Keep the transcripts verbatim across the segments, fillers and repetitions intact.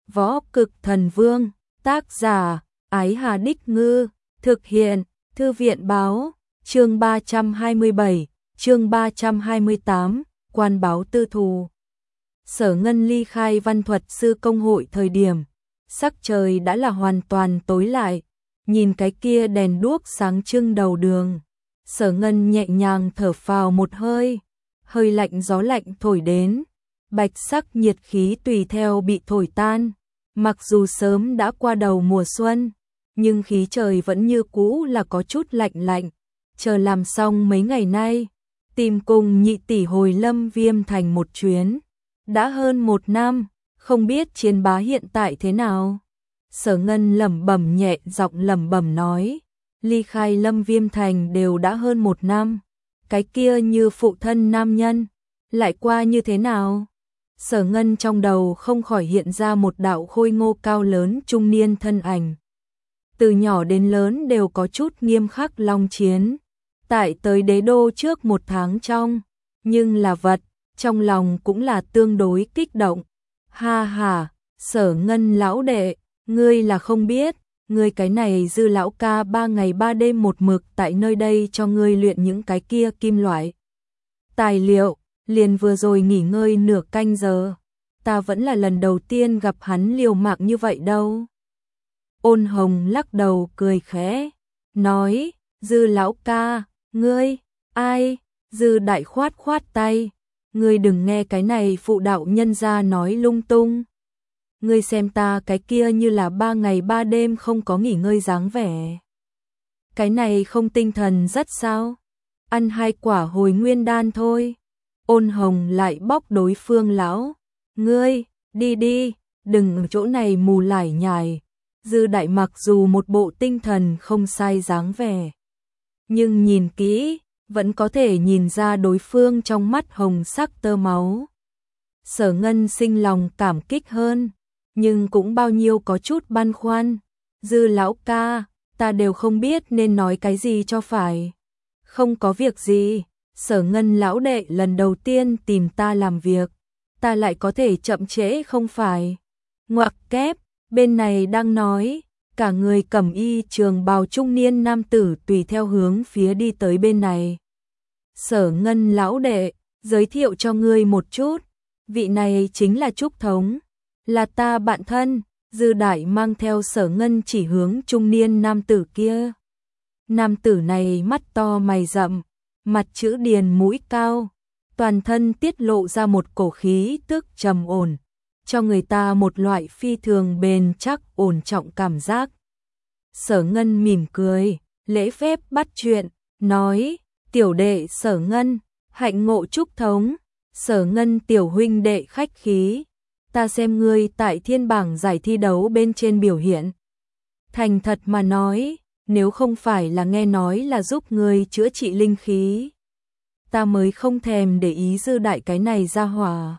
Võ Cực Thần Vương, tác giả, Ái Hà Đích Ngư, thực hiện, Thư viện báo, chương ba trăm hai mươi bảy, chương ba trăm hai mươi tám, quan báo tư thù. Sở Ngân ly khai Văn Thuật Sư Công hội thời điểm, sắc trời đã là hoàn toàn tối lại, nhìn cái kia đèn đuốc sáng trưng đầu đường. Sở Ngân nhẹ nhàng thở phào một hơi, hơi lạnh gió lạnh thổi đến, bạch sắc nhiệt khí tùy theo bị thổi tan. Mặc dù sớm đã qua đầu mùa xuân, nhưng khí trời vẫn như cũ là có chút lạnh lạnh. Chờ làm xong mấy ngày nay, tìm cùng nhị tỷ hồi Lâm Viêm Thành một chuyến. Đã hơn một năm, không biết Chiến Bá hiện tại thế nào. Sở Ngân lẩm bẩm nhẹ giọng lẩm bẩm nói, ly khai Lâm Viêm Thành đều đã hơn một năm. Cái kia như phụ thân nam nhân, lại qua như thế nào? Sở Ngân trong đầu không khỏi hiện ra một đạo khôi ngô cao lớn trung niên thân ảnh. Từ nhỏ đến lớn đều có chút nghiêm khắc long chiến. Tại tới đế đô trước một tháng trong, nhưng là vật, trong lòng cũng là tương đối kích động. Ha ha, Sở Ngân lão đệ, ngươi là không biết, ngươi cái này Dư lão ca ba ngày ba đêm một mực tại nơi đây cho ngươi luyện những cái kia kim loại tài liệu. Liền vừa rồi nghỉ ngơi nửa canh giờ, ta vẫn là lần đầu tiên gặp hắn liều mạng như vậy đâu. Ôn Hồng lắc đầu cười khẽ, nói, Dư lão ca, ngươi, ai? Dư đại khoát khoát tay, ngươi đừng nghe cái này phụ đạo nhân gia nói lung tung. Ngươi xem ta cái kia như là ba ngày ba đêm không có nghỉ ngơi dáng vẻ. Cái này không tinh thần rất sao? Ăn hai quả hồi nguyên đan thôi. Ôn Hồng lại bóc đối phương lão, ngươi, đi đi, đừng ở chỗ này mù lải nhải. Dư đại mặc dù một bộ tinh thần không sai dáng vẻ, nhưng nhìn kỹ, vẫn có thể nhìn ra đối phương trong mắt hồng sắc tơ máu. Sở Ngân sinh lòng cảm kích hơn, nhưng cũng bao nhiêu có chút băn khoăn. Dư lão ca, ta đều không biết nên nói cái gì cho phải. Không có việc gì. Sở Ngân lão đệ lần đầu tiên tìm ta làm việc, ta lại có thể chậm trễ không phải. Ngoặc kép, bên này đang nói, cả người cẩm y trường bào trung niên nam tử tùy theo hướng phía đi tới bên này. Sở Ngân lão đệ, giới thiệu cho ngươi một chút, vị này chính là Trúc Thống, là ta bạn thân. Dư đại mang theo Sở Ngân chỉ hướng trung niên nam tử kia. Nam tử này mắt to mày rậm, mặt chữ điền mũi cao, toàn thân tiết lộ ra một cổ khí tức trầm ổn, cho người ta một loại phi thường bền chắc ổn trọng cảm giác. Sở Ngân mỉm cười, lễ phép bắt chuyện, nói, tiểu đệ Sở Ngân, hạnh ngộ Trúc Thống. Sở Ngân tiểu huynh đệ khách khí, ta xem ngươi tại thiên bảng giải thi đấu bên trên biểu hiện. Thành thật mà nói, nếu không phải là nghe nói là giúp người chữa trị linh khí, ta mới không thèm để ý Dư đại cái này ra hỏa.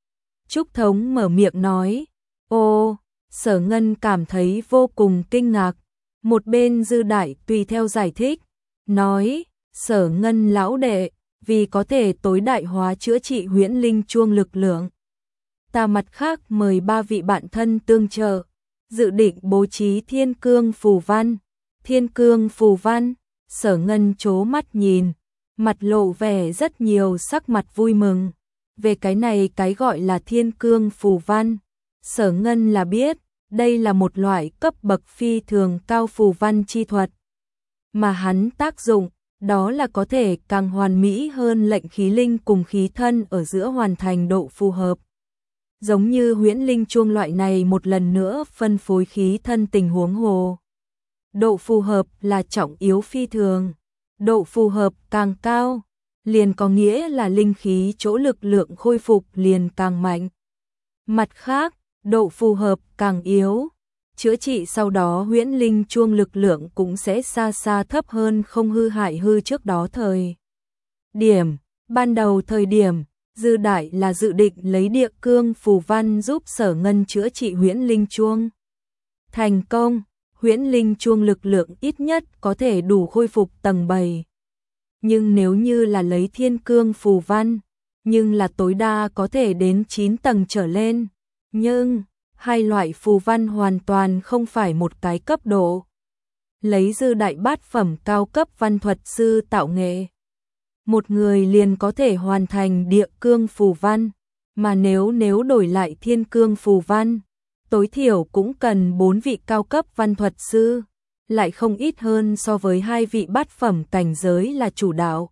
Trúc Thống mở miệng nói, ô, Sở Ngân cảm thấy vô cùng kinh ngạc. Một bên Dư đại tùy theo giải thích, nói, Sở Ngân lão đệ, vì có thể tối đại hóa chữa trị huyễn linh chuông lực lượng, ta mặt khác mời ba vị bạn thân tương trợ, dự định bố trí thiên cương phù văn. Thiên cương phù văn, Sở Ngân chố mắt nhìn, mặt lộ vẻ rất nhiều sắc mặt vui mừng. Về cái này cái gọi là thiên cương phù văn, Sở Ngân là biết, đây là một loại cấp bậc phi thường cao phù văn chi thuật. Mà hắn tác dụng, đó là có thể càng hoàn mỹ hơn lệnh khí linh cùng khí thân ở giữa hoàn thành độ phù hợp. Giống như huyễn linh chuông loại này một lần nữa phân phối khí thân tình huống hồ. Độ phù hợp là trọng yếu phi thường, độ phù hợp càng cao, liền có nghĩa là linh khí chỗ lực lượng khôi phục liền càng mạnh. Mặt khác, độ phù hợp càng yếu, chữa trị sau đó huyễn linh chuông lực lượng cũng sẽ xa xa thấp hơn không hư hại hư trước đó thời điểm. Ban đầu thời điểm, Dư đại là dự định lấy địa cương phù văn giúp Sở Ngân chữa trị huyễn linh chuông. Thành công, huyễn linh chuông lực lượng ít nhất có thể đủ khôi phục tầng bảy. Nhưng nếu như là lấy thiên cương phù văn, nhưng là tối đa có thể đến chín tầng trở lên. Nhưng, Hai loại phù văn hoàn toàn không phải một cái cấp độ. Lấy Dư Đại bát phẩm cao cấp văn thuật sư tạo nghệ, một người liền có thể hoàn thành địa cương phù văn, mà nếu nếu đổi lại thiên cương phù văn, tối thiểu cũng cần bốn vị cao cấp văn thuật sư, lại không ít hơn so với hai vị bát phẩm cảnh giới là chủ đạo.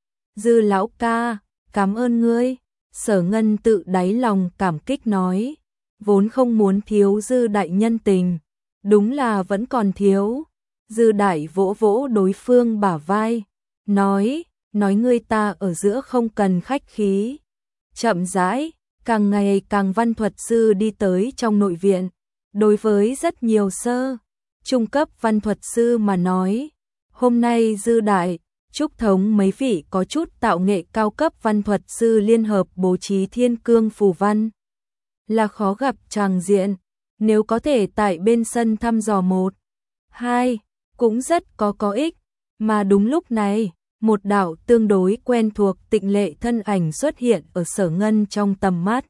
Dư lão ca, cảm ơn ngươi. Sở Ngân tự đáy lòng cảm kích nói, vốn không muốn thiếu Dư Đại nhân tình, đúng là vẫn còn thiếu. Dư Đại vỗ vỗ đối phương bả vai, nói, nói ngươi ta ở giữa không cần khách khí. Chậm rãi, càng ngày càng văn thuật sư đi tới trong nội viện, đối với rất nhiều sơ, trung cấp văn thuật sư mà nói, hôm nay Dư Đại, Trúc Thống mấy vị có chút tạo nghệ cao cấp văn thuật sư liên hợp bố trí thiên cương phù văn, là khó gặp tràng diện, nếu có thể tại bên sân thăm dò một, hai, cũng rất có có ích, mà đúng lúc này, một đạo tương đối quen thuộc tịnh lệ thân ảnh xuất hiện ở Sở Ngân trong tầm mắt.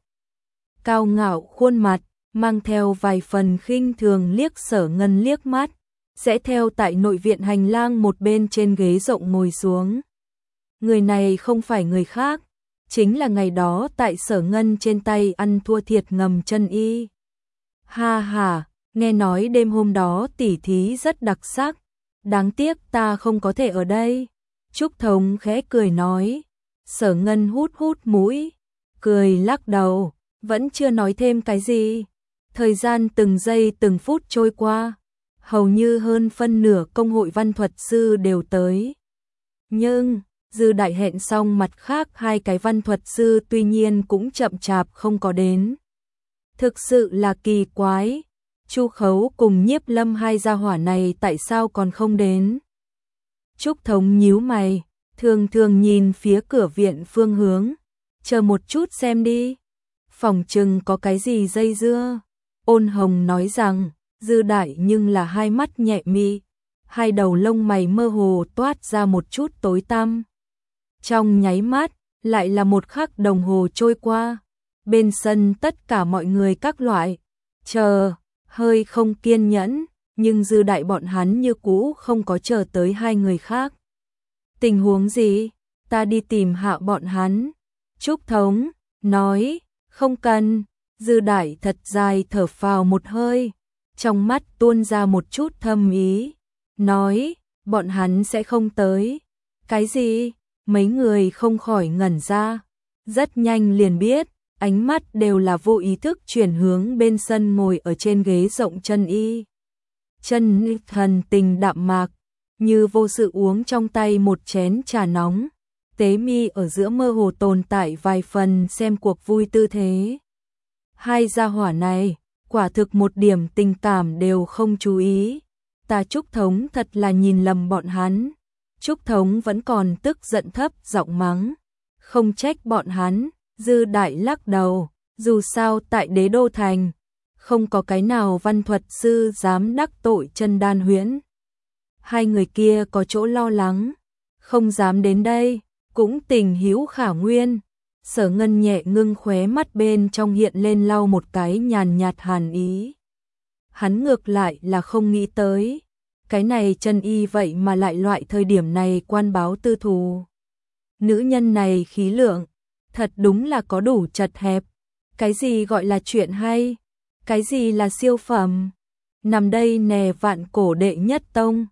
Cao ngạo khuôn mặt, mang theo vài phần khinh thường liếc Sở Ngân liếc mắt, sẽ theo tại nội viện hành lang một bên trên ghế rộng ngồi xuống. Người này không phải người khác, chính là ngày đó tại Sở Ngân trên tay ăn thua thiệt ngầm chân y. Ha ha, nghe nói đêm hôm đó tỉ thí rất đặc sắc, đáng tiếc ta không có thể ở đây. Trúc Thống khẽ cười nói. Sở Ngân hút hút mũi, cười lắc đầu, vẫn chưa nói thêm cái gì. Thời gian từng giây từng phút trôi qua, hầu như hơn phân nửa công hội văn thuật sư đều tới. Nhưng, Dư Đại hẹn xong mặt khác hai cái văn thuật sư tuy nhiên cũng chậm chạp không có đến. Thực sự là kỳ quái, Chu Khấu cùng Nhiếp Lâm hai gia hỏa này tại sao còn không đến? Trúc Thống nhíu mày, thường thường nhìn phía cửa viện phương hướng, chờ một chút xem đi, phòng chừng có cái gì dây dưa. Ôn Hồng nói rằng, Dư Đại nhưng là hai mắt nhẹ mi, hai đầu lông mày mơ hồ toát ra một chút tối tăm. Trong nháy mắt, lại là một khắc đồng hồ trôi qua, bên sân tất cả mọi người các loại, chờ, hơi không kiên nhẫn, nhưng Dư Đại bọn hắn như cũ không có chờ tới hai người khác. Tình huống gì? Ta đi tìm hạ bọn hắn. Trúc Thống nói, không cần. Dư Đại thật dài thở phào một hơi, trong mắt tuôn ra một chút thâm ý, nói, bọn hắn sẽ không tới. Cái gì? Mấy người không khỏi ngẩn ra, rất nhanh liền biết, ánh mắt đều là vô ý thức chuyển hướng bên sân ngồi ở trên ghế rộng chân y. Chân thần tình đạm mạc, như vô sự uống trong tay một chén trà nóng, tế mi ở giữa mơ hồ tồn tại vài phần xem cuộc vui tư thế. Hai gia hỏa này, quả thực một điểm tình cảm đều không chú ý. Ta Trúc Thống thật là nhìn lầm bọn hắn. Trúc Thống vẫn còn tức giận thấp giọng mắng, không trách bọn hắn. Dư Đại lắc đầu, dù sao tại Đế Đô Thành, không có cái nào văn thuật sư dám đắc tội Chân Đan Huyễn. Hai người kia có chỗ lo lắng, không dám đến đây, cũng tình hữu khả nguyên. Sở Ngân nhẹ ngưng khóe mắt bên trong hiện lên lau một cái nhàn nhạt hàn ý. Hắn ngược lại là không nghĩ tới, cái này Chân y vậy mà lại loại thời điểm này quan báo tư thù. Nữ nhân này khí lượng, thật đúng là có đủ chật hẹp. Cái gì gọi là chuyện hay? Cái gì là siêu phẩm? Nằm đây nè vạn cổ đệ nhất tông,